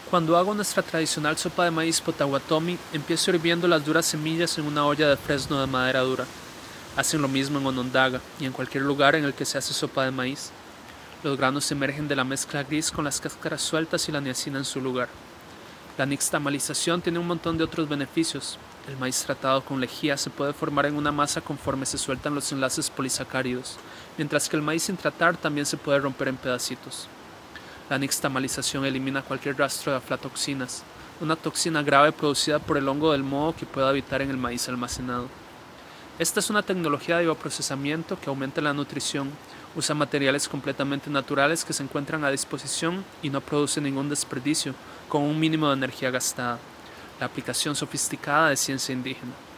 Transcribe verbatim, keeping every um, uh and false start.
Cuando hago nuestra tradicional sopa de maíz potawatomi, empiezo hirviendo las duras semillas en una olla de fresno de madera dura. Hacen lo mismo en Onondaga y en cualquier lugar en el que se hace sopa de maíz. Los granos emergen de la mezcla gris con las cáscaras sueltas y la niacina en su lugar. La nixtamalización tiene un montón de otros beneficios. El maíz tratado con lejía se puede formar en una masa conforme se sueltan los enlaces polisacáridos, mientras que el maíz sin tratar también se puede romper en pedacitos. La nixtamalización elimina cualquier rastro de aflatoxinas, una toxina grave producida por el hongo del moho que puede habitar en el maíz almacenado. Esta es una tecnología de bioprocesamiento que aumenta la nutrición, usa materiales completamente naturales que se encuentran a disposición y no produce ningún desperdicio, con un mínimo de energía gastada. La aplicación sofisticada de ciencia indígena.